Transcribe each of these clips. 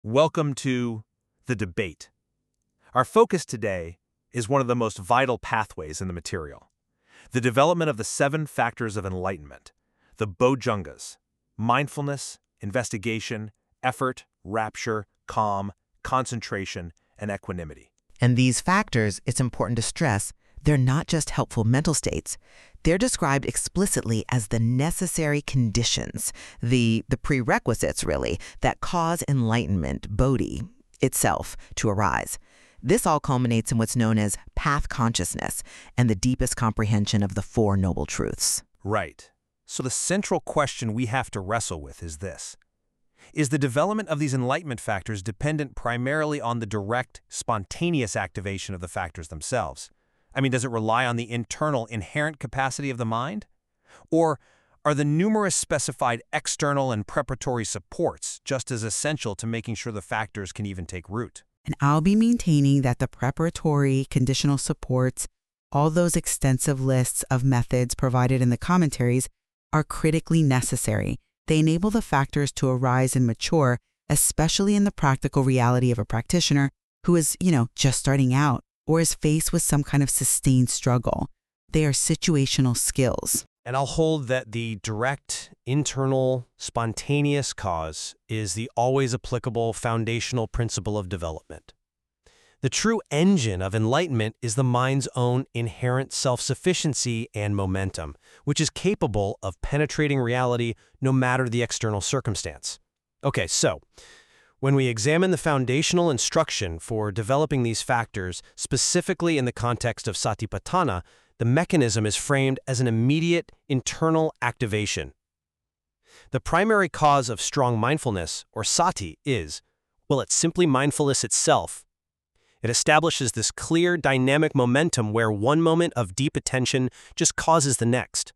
Welcome to The Debate. Our focus today is one of the most vital pathways in the material, the development of the 7 factors of enlightenment, the Bojjhangas: mindfulness, investigation, effort, rapture, calm, concentration, and equanimity. And these factors, it's important to stress, they're not just helpful mental states. They're described explicitly as the necessary conditions, the prerequisites, really, that cause enlightenment, bodhi, itself, to arise. This all culminates in what's known as path consciousness and the deepest comprehension of the 4 noble truths. Right. So the central question we have to wrestle with is this. Is the development of these enlightenment factors dependent primarily on the direct, spontaneous activation of the factors themselves? Does it rely on the internal, inherent capacity of the mind? Or are the numerous specified external and preparatory supports just as essential to making sure the factors can even take root? And I'll be maintaining that the preparatory, conditional supports, all those extensive lists of methods provided in the commentaries are critically necessary. They enable the factors to arise and mature, especially in the practical reality of a practitioner who is, just starting out or is faced with some kind of sustained struggle. They are situational skills. And I'll hold that the direct, internal, spontaneous cause is the always applicable foundational principle of development. The true engine of enlightenment is the mind's own inherent self-sufficiency and momentum, which is capable of penetrating reality no matter the external circumstance. Okay, so when we examine the foundational instruction for developing these factors, specifically in the context of Satipatthana, the mechanism is framed as an immediate internal activation. The primary cause of strong mindfulness, or sati, it's simply mindfulness itself. It establishes this clear, dynamic momentum where one moment of deep attention just causes the next.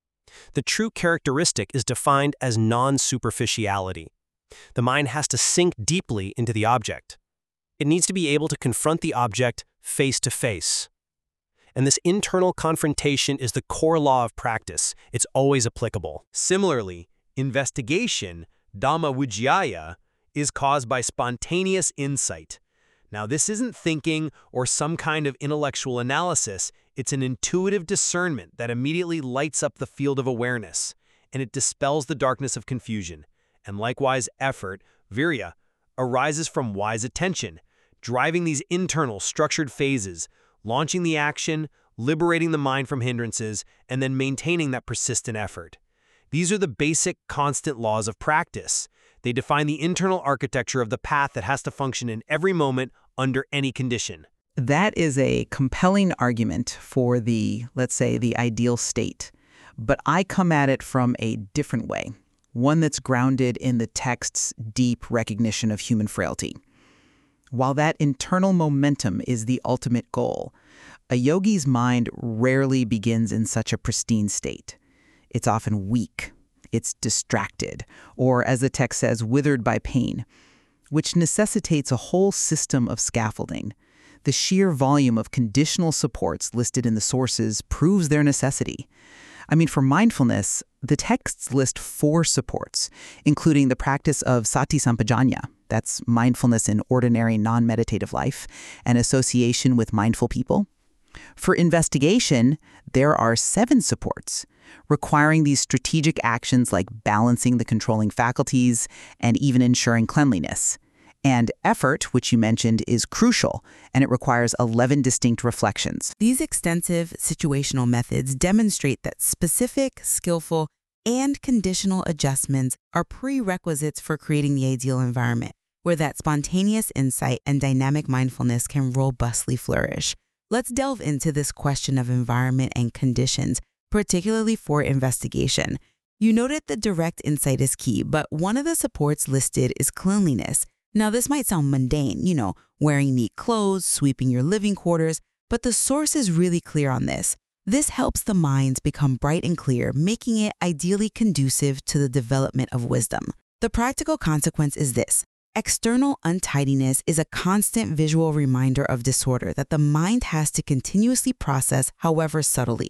The true characteristic is defined as non-superficiality. The mind has to sink deeply into the object. It needs to be able to confront the object face to face. And this internal confrontation is the core law of practice. It's always applicable. Similarly, investigation, Dhamma Vijaya, is caused by spontaneous insight. Now, this isn't thinking or some kind of intellectual analysis. It's an intuitive discernment that immediately lights up the field of awareness, and it dispels the darkness of confusion. And likewise, effort, virya, arises from wise attention, driving these internal, structured phases, launching the action, liberating the mind from hindrances, and then maintaining that persistent effort. These are the basic, constant laws of practice. They define the internal architecture of the path that has to function in every moment under any condition. That is a compelling argument for let's say, the ideal state. But I come at it from a different way, one that's grounded in the text's deep recognition of human frailty. While that internal momentum is the ultimate goal, a yogi's mind rarely begins in such a pristine state. It's often weak, it's distracted, or as the text says, withered by pain, which necessitates a whole system of scaffolding. The sheer volume of conditional supports listed in the sources proves their necessity. For mindfulness, the texts list 4 supports, including the practice of sati sampajanya, that's mindfulness in ordinary non-meditative life, and association with mindful people. For investigation, there are 7 supports, requiring these strategic actions like balancing the controlling faculties and even ensuring cleanliness. And effort, which you mentioned, is crucial, and it requires 11 distinct reflections. These extensive situational methods demonstrate that specific, skillful, and conditional adjustments are prerequisites for creating the ideal environment, where that spontaneous insight and dynamic mindfulness can robustly flourish. Let's delve into this question of environment and conditions, particularly for investigation. You noted that direct insight is key, but one of the supports listed is cleanliness. Now, this might sound mundane, wearing neat clothes, sweeping your living quarters, but the source is really clear on this. This helps the minds become bright and clear, making it ideally conducive to the development of wisdom. The practical consequence is this. External untidiness is a constant visual reminder of disorder that the mind has to continuously process, however subtly.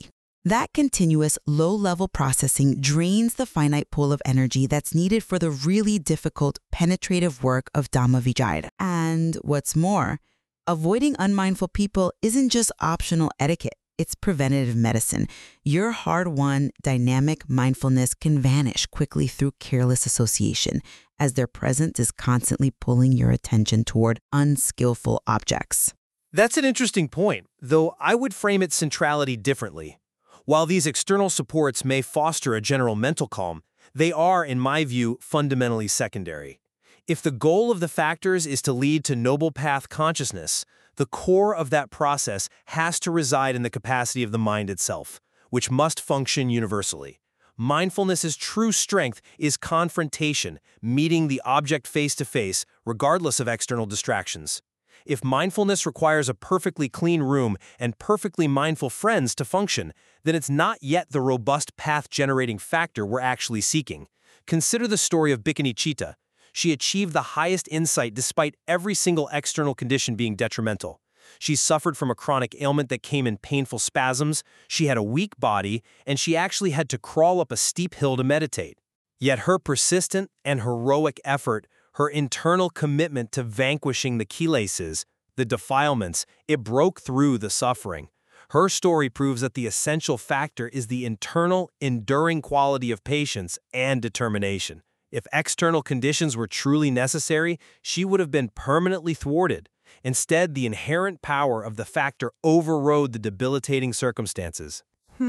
That continuous low-level processing drains the finite pool of energy that's needed for the really difficult penetrative work of Dhammavicaya. And what's more, avoiding unmindful people isn't just optional etiquette, it's preventative medicine. Your hard-won, dynamic mindfulness can vanish quickly through careless association, as their presence is constantly pulling your attention toward unskillful objects. That's an interesting point, though I would frame its centrality differently. While these external supports may foster a general mental calm, they are, in my view, fundamentally secondary. If the goal of the factors is to lead to noble path consciousness, the core of that process has to reside in the capacity of the mind itself, which must function universally. Mindfulness's true strength is confrontation, meeting the object face to face, regardless of external distractions. If mindfulness requires a perfectly clean room and perfectly mindful friends to function, then it's not yet the robust path-generating factor we're actually seeking. Consider the story of Bikini Chita. She achieved the highest insight despite every single external condition being detrimental. She suffered from a chronic ailment that came in painful spasms, she had a weak body, and she actually had to crawl up a steep hill to meditate. Yet her persistent and heroic effort, her internal commitment to vanquishing the kilesas, the defilements, it broke through the suffering. Her story proves that the essential factor is the internal, enduring quality of patience and determination. If external conditions were truly necessary, she would have been permanently thwarted. Instead, the inherent power of the factor overrode the debilitating circumstances.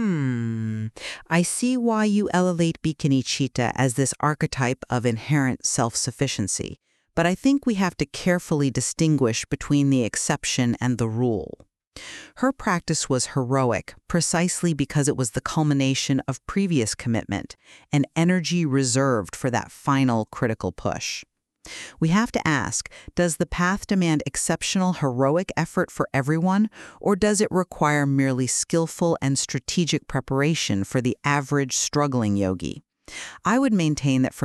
I see why you elevate Bikini Chita as this archetype of inherent self-sufficiency, but I think we have to carefully distinguish between the exception and the rule. Her practice was heroic precisely because it was the culmination of previous commitment and energy reserved for that final critical push. We have to ask, does the path demand exceptional heroic effort for everyone, or does it require merely skillful and strategic preparation for the average struggling yogi? I would maintain that for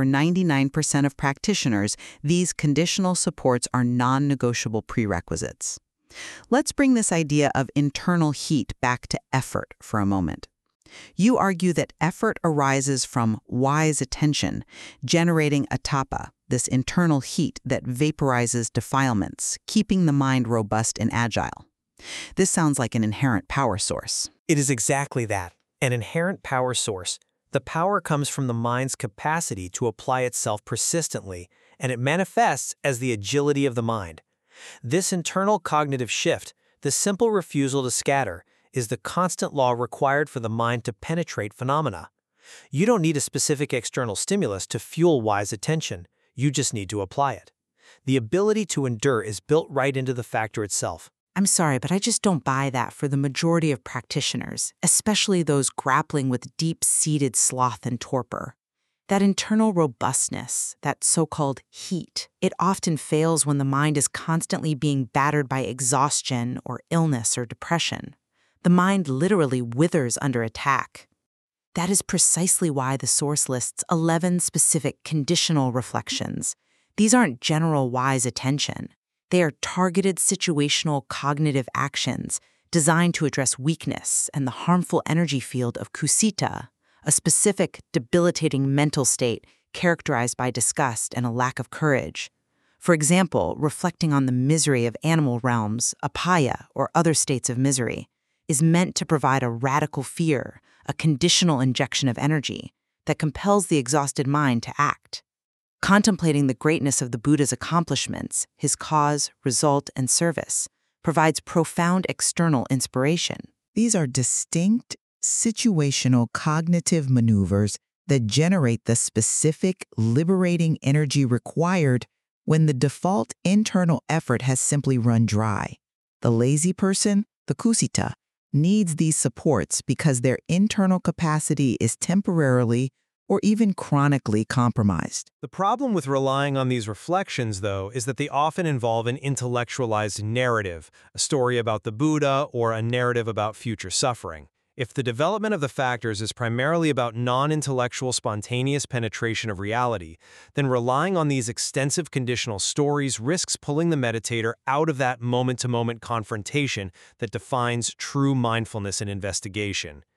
99% of practitioners, these conditional supports are non-negotiable prerequisites. Let's bring this idea of internal heat back to effort for a moment. You argue that effort arises from wise attention, generating atapa, this internal heat that vaporizes defilements, keeping the mind robust and agile. This sounds like an inherent power source. It is exactly that, an inherent power source. The power comes from the mind's capacity to apply itself persistently, and it manifests as the agility of the mind. This internal cognitive shift, the simple refusal to scatter, is the constant law required for the mind to penetrate phenomena. You don't need a specific external stimulus to fuel wise attention. You just need to apply it. The ability to endure is built right into the factor itself. I'm sorry, but I just don't buy that for the majority of practitioners, especially those grappling with deep-seated sloth and torpor. That internal robustness, that so-called heat, it often fails when the mind is constantly being battered by exhaustion or illness or depression. The mind literally withers under attack. That is precisely why the source lists 11 specific conditional reflections. These aren't general wise attention. They are targeted situational cognitive actions designed to address weakness and the harmful energy field of kusita, a specific, debilitating mental state characterized by disgust and a lack of courage. For example, reflecting on the misery of animal realms, apaya, or other states of misery, is meant to provide a radical fear, a conditional injection of energy that compels the exhausted mind to act. Contemplating the greatness of the Buddha's accomplishments, his cause, result, and service, provides profound external inspiration. These are distinct, situational cognitive maneuvers that generate the specific, liberating energy required when the default internal effort has simply run dry. The lazy person, the kusita, needs these supports because their internal capacity is temporarily or even chronically compromised. The problem with relying on these reflections, though, is that they often involve an intellectualized narrative, a story about the Buddha or a narrative about future suffering. If the development of the factors is primarily about non-intellectual spontaneous penetration of reality, then relying on these extensive conditional stories risks pulling the meditator out of that moment-to-moment confrontation that defines true mindfulness and investigation.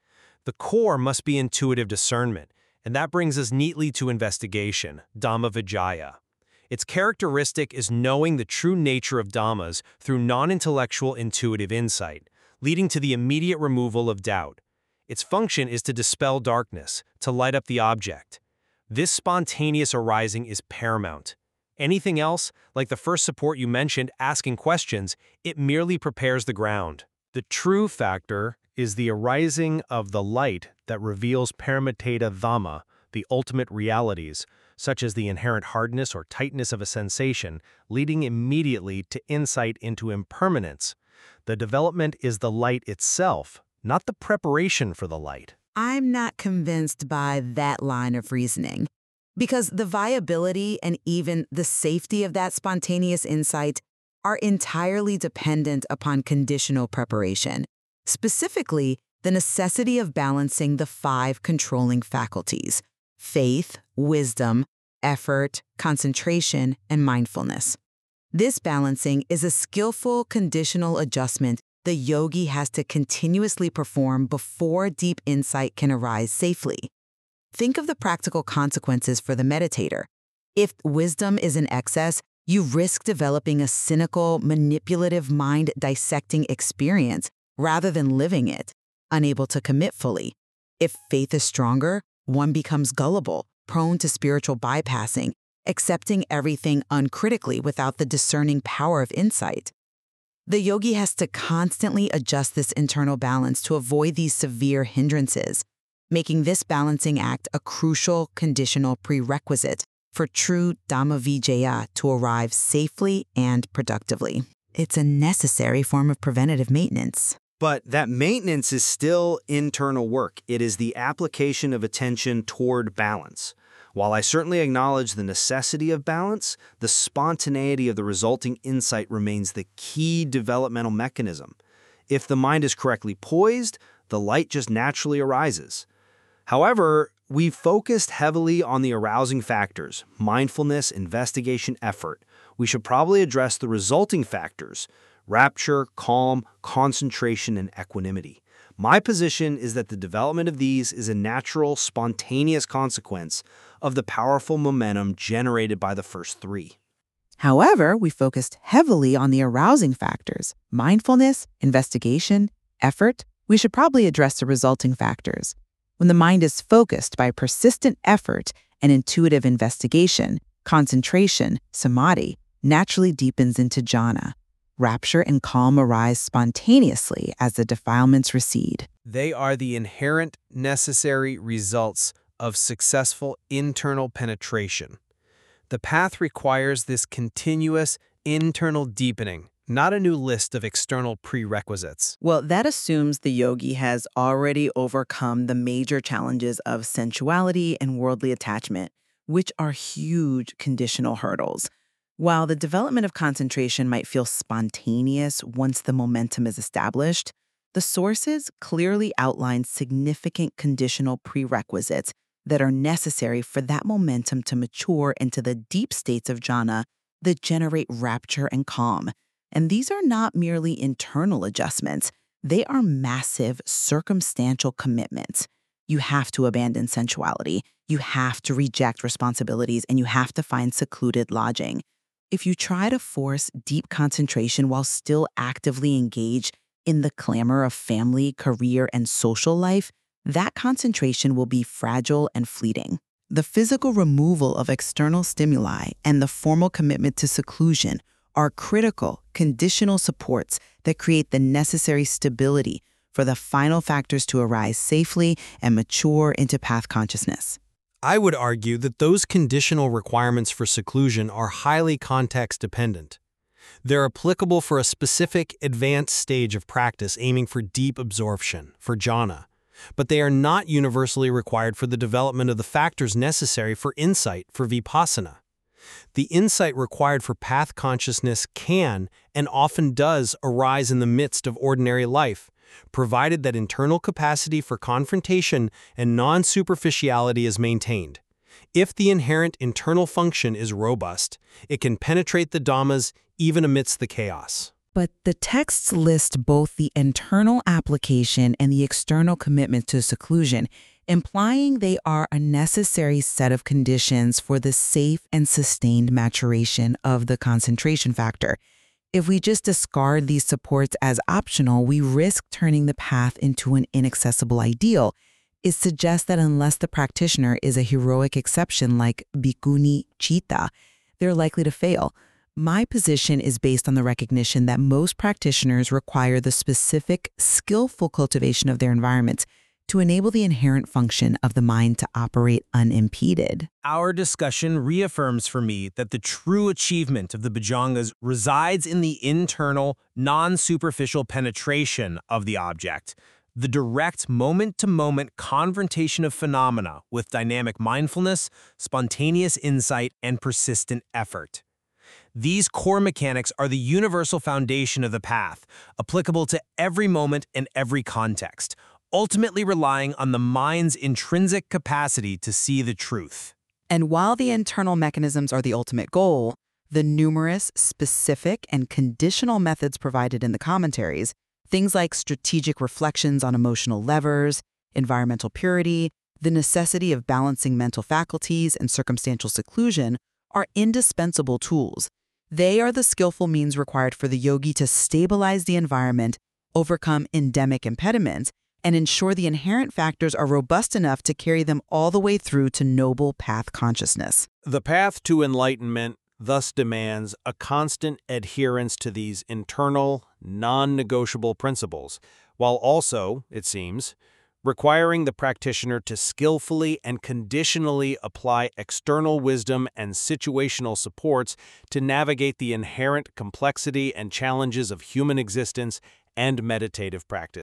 The core must be intuitive discernment, and that brings us neatly to investigation, Dhamma Vijaya. Its characteristic is knowing the true nature of Dhammas through non-intellectual intuitive insight, leading to the immediate removal of doubt. Its function is to dispel darkness, to light up the object. This spontaneous arising is paramount. Anything else, like the first support you mentioned, asking questions, it merely prepares the ground. The true factor is the arising of the light that reveals Paramiteta Dhamma, the ultimate realities, such as the inherent hardness or tightness of a sensation, leading immediately to insight into impermanence. The development is the light itself, not the preparation for the light. I'm not convinced by that line of reasoning, because the viability and even the safety of that spontaneous insight are entirely dependent upon conditional preparation, specifically the necessity of balancing the 5 controlling faculties: faith, wisdom, effort, concentration, and mindfulness. This balancing is a skillful conditional adjustment the yogi has to continuously perform before deep insight can arise safely. Think of the practical consequences for the meditator. If wisdom is in excess, you risk developing a cynical, manipulative mind-dissecting experience rather than living it, unable to commit fully. If faith is stronger, one becomes gullible, prone to spiritual bypassing, accepting everything uncritically without the discerning power of insight. The yogi has to constantly adjust this internal balance to avoid these severe hindrances, making this balancing act a crucial conditional prerequisite for true Dhamma Vijaya to arrive safely and productively. It's a necessary form of preventative maintenance. But that maintenance is still internal work. It is the application of attention toward balance. While I certainly acknowledge the necessity of balance, the spontaneity of the resulting insight remains the key developmental mechanism. If the mind is correctly poised, the light just naturally arises. However, we've focused heavily on the arousing factors: mindfulness, investigation, effort. We should probably address the resulting factors: rapture, calm, concentration, and equanimity. My position is that the development of these is a natural, spontaneous consequence of the powerful momentum generated by the first 3. However, we focused heavily on the arousing factors: mindfulness, investigation, effort. We should probably address the resulting factors. When the mind is focused by persistent effort and intuitive investigation, concentration, samadhi naturally deepens into jhana. Rapture and calm arise spontaneously as the defilements recede. They are the inherent necessary results of successful internal penetration. The path requires this continuous internal deepening, not a new list of external prerequisites. Well, that assumes the yogi has already overcome the major challenges of sensuality and worldly attachment, which are huge conditional hurdles. While the development of concentration might feel spontaneous once the momentum is established, the sources clearly outline significant conditional prerequisites that are necessary for that momentum to mature into the deep states of jhana that generate rapture and calm. And these are not merely internal adjustments. They are massive, circumstantial commitments. You have to abandon sensuality, you have to reject responsibilities, and you have to find secluded lodging. If you try to force deep concentration while still actively engaged in the clamor of family, career, and social life, that concentration will be fragile and fleeting. The physical removal of external stimuli and the formal commitment to seclusion are critical, conditional supports that create the necessary stability for the final factors to arise safely and mature into path consciousness. I would argue that those conditional requirements for seclusion are highly context-dependent. They're applicable for a specific advanced stage of practice aiming for deep absorption, for jhana, but they are not universally required for the development of the factors necessary for insight, for vipassana. The insight required for path consciousness can, and often does, arise in the midst of ordinary life, provided that internal capacity for confrontation and non-superficiality is maintained. If the inherent internal function is robust, it can penetrate the dhammas even amidst the chaos. But the texts list both the internal application and the external commitment to seclusion, implying they are a necessary set of conditions for the safe and sustained maturation of the concentration factor. If we just discard these supports as optional, we risk turning the path into an inaccessible ideal. It suggests that unless the practitioner is a heroic exception like Bhikkhuni Chita, they're likely to fail. My position is based on the recognition that most practitioners require the specific, skillful cultivation of their environments to enable the inherent function of the mind to operate unimpeded. Our discussion reaffirms for me that the true achievement of the Bhujangas resides in the internal, non-superficial penetration of the object, the direct moment-to-moment confrontation of phenomena with dynamic mindfulness, spontaneous insight, and persistent effort. These core mechanics are the universal foundation of the path, applicable to every moment and every context, ultimately relying on the mind's intrinsic capacity to see the truth. And while the internal mechanisms are the ultimate goal, the numerous, specific, and conditional methods provided in the commentaries, things like strategic reflections on emotional levers, environmental purity, the necessity of balancing mental faculties, and circumstantial seclusion, are indispensable tools. They are the skillful means required for the yogi to stabilize the environment, overcome endemic impediments, and ensure the inherent factors are robust enough to carry them all the way through to noble path consciousness. The path to enlightenment thus demands a constant adherence to these internal, non-negotiable principles, while also, it seems, requiring the practitioner to skillfully and conditionally apply external wisdom and situational supports to navigate the inherent complexity and challenges of human existence and meditative practice.